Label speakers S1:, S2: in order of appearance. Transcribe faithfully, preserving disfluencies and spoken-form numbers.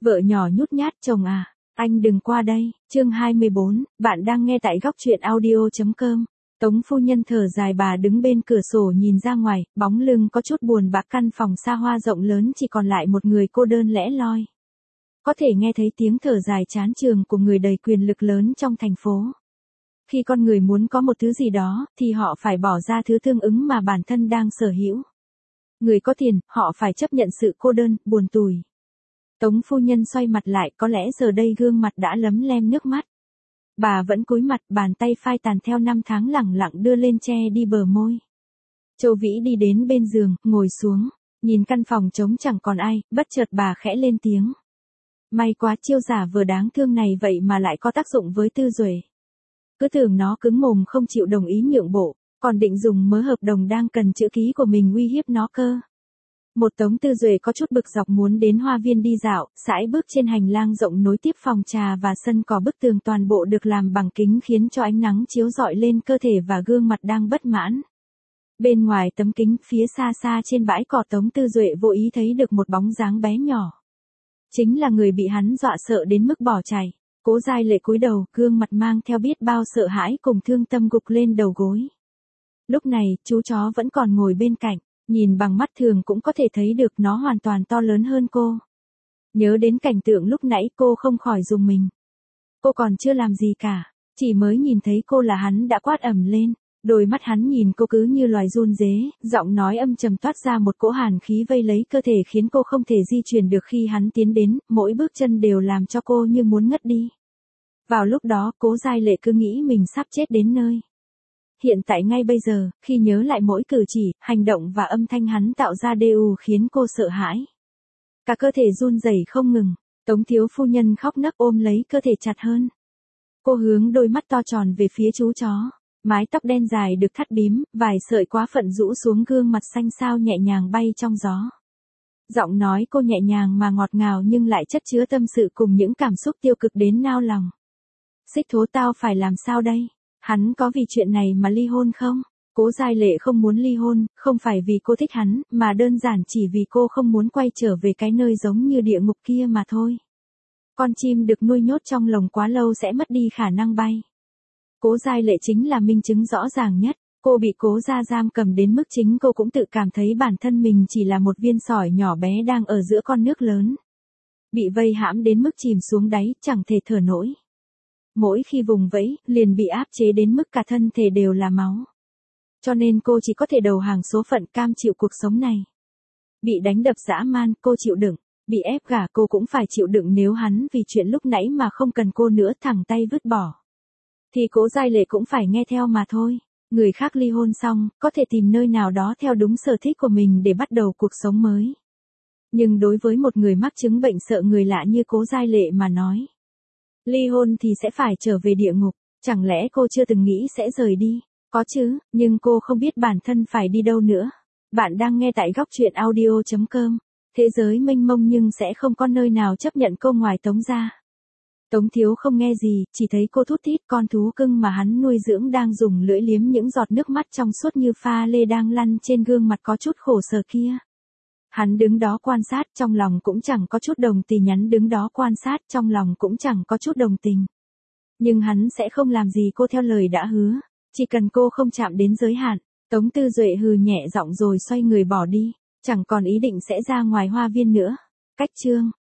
S1: Vợ nhỏ nhút nhát chồng à, anh đừng qua đây. Chương hai mươi bốn, bạn đang nghe tại góc truyện audio.com. Tống phu nhân thở dài, bà đứng bên cửa sổ nhìn ra ngoài, bóng lưng có chút buồn bã. Căn phòng xa hoa rộng lớn chỉ còn lại một người cô đơn lẻ loi. Có thể nghe thấy tiếng thở dài chán chường của người đầy quyền lực lớn trong thành phố. Khi con người muốn có một thứ gì đó, thì họ phải bỏ ra thứ tương ứng mà bản thân đang sở hữu. Người có tiền, họ phải chấp nhận sự cô đơn, buồn tủi. Tống phu nhân xoay mặt lại, có lẽ giờ đây gương mặt đã lấm lem nước mắt. Bà vẫn cúi mặt, bàn tay phai tàn theo năm tháng lẳng lặng đưa lên che đi bờ môi. Châu Vĩ đi đến bên giường, ngồi xuống, nhìn căn phòng trống chẳng còn ai, bất chợt bà khẽ lên tiếng. May quá, chiêu giả vừa đáng thương này vậy mà lại có tác dụng với Tư Duệ. Cứ tưởng nó cứng mồm không chịu đồng ý nhượng bộ, còn định dùng mớ hợp đồng đang cần chữ ký của mình uy hiếp nó cơ. Một Tống Tư Duệ có chút bực dọc muốn đến hoa viên đi dạo, sải bước trên hành lang rộng nối tiếp phòng trà và sân cỏ. Bức tường toàn bộ được làm bằng kính khiến cho ánh nắng chiếu rọi lên cơ thể và gương mặt đang bất mãn. Bên ngoài tấm kính, phía xa xa trên bãi cỏ, Tống Tư Duệ vô ý thấy được một bóng dáng bé nhỏ. Chính là người bị hắn dọa sợ đến mức bỏ chạy. Cố Giai Lệ cúi đầu, gương mặt mang theo biết bao sợ hãi cùng thương tâm gục lên đầu gối. Lúc này, chú chó vẫn còn ngồi bên cạnh. Nhìn bằng mắt thường cũng có thể thấy được nó hoàn toàn to lớn hơn cô. Nhớ đến cảnh tượng lúc nãy, cô không khỏi rùng mình. Cô còn chưa làm gì cả, chỉ mới nhìn thấy cô là hắn đã quát ầm lên. Đôi mắt hắn nhìn cô cứ như loài run rế, giọng nói âm trầm toát ra một cỗ hàn khí vây lấy cơ thể khiến cô không thể di chuyển được. Khi hắn tiến đến, mỗi bước chân đều làm cho cô như muốn ngất đi. Vào lúc đó, Cố Giai Lệ cứ nghĩ mình sắp chết đến nơi. Hiện tại ngay bây giờ, khi nhớ lại mỗi cử chỉ, hành động và âm thanh hắn tạo ra đều khiến cô sợ hãi. Cả cơ thể run rẩy không ngừng. Tống thiếu phu nhân khóc nấc ôm lấy cơ thể chặt hơn. Cô hướng đôi mắt to tròn về phía chú chó. Mái tóc đen dài được thắt bím, vài sợi quá phận rũ xuống gương mặt xanh xao nhẹ nhàng bay trong gió. Giọng nói cô nhẹ nhàng mà ngọt ngào nhưng lại chất chứa tâm sự cùng những cảm xúc tiêu cực đến nao lòng. Xích Thố, tao phải làm sao đây? Hắn có vì chuyện này mà ly hôn không? Cố Giai Lệ không muốn ly hôn, không phải vì cô thích hắn, mà đơn giản chỉ vì cô không muốn quay trở về cái nơi giống như địa ngục kia mà thôi. Con chim được nuôi nhốt trong lồng quá lâu sẽ mất đi khả năng bay. Cố Giai Lệ chính là minh chứng rõ ràng nhất. Cô bị Cố gia giam cầm đến mức chính cô cũng tự cảm thấy bản thân mình chỉ là một viên sỏi nhỏ bé đang ở giữa con nước lớn. Bị vây hãm đến mức chìm xuống đáy, chẳng thể thở nổi. Mỗi khi vùng vẫy, liền bị áp chế đến mức cả thân thể đều là máu. Cho nên cô chỉ có thể đầu hàng số phận, cam chịu cuộc sống này. Bị đánh đập dã man, cô chịu đựng. Bị ép gả, cô cũng phải chịu đựng. Nếu hắn vì chuyện lúc nãy mà không cần cô nữa, thẳng tay vứt bỏ, thì Cố Giai Lệ cũng phải nghe theo mà thôi. Người khác ly hôn xong, có thể tìm nơi nào đó theo đúng sở thích của mình để bắt đầu cuộc sống mới. Nhưng đối với một người mắc chứng bệnh sợ người lạ như Cố Giai Lệ mà nói, ly hôn thì sẽ phải trở về địa ngục. Chẳng lẽ cô chưa từng nghĩ sẽ rời đi? Có chứ, nhưng cô không biết bản thân phải đi đâu nữa. Bạn đang nghe tại góc truyện audio.com. Thế giới mênh mông nhưng sẽ không có nơi nào chấp nhận cô ngoài Tống gia. Tống thiếu không nghe gì, chỉ thấy cô thút thít con thú cưng mà hắn nuôi dưỡng đang dùng lưỡi liếm những giọt nước mắt trong suốt như pha lê đang lăn trên gương mặt có chút khổ sở kia. Hắn đứng đó quan sát, trong lòng cũng chẳng có chút đồng tình. Nhắn đứng đó quan sát, trong lòng cũng chẳng có chút đồng tình. Nhưng hắn sẽ không làm gì cô theo lời đã hứa. Chỉ cần cô không chạm đến giới hạn. Tống Tư Duệ hừ nhẹ giọng rồi xoay người bỏ đi. Chẳng còn ý định sẽ ra ngoài hoa viên nữa. Cách chương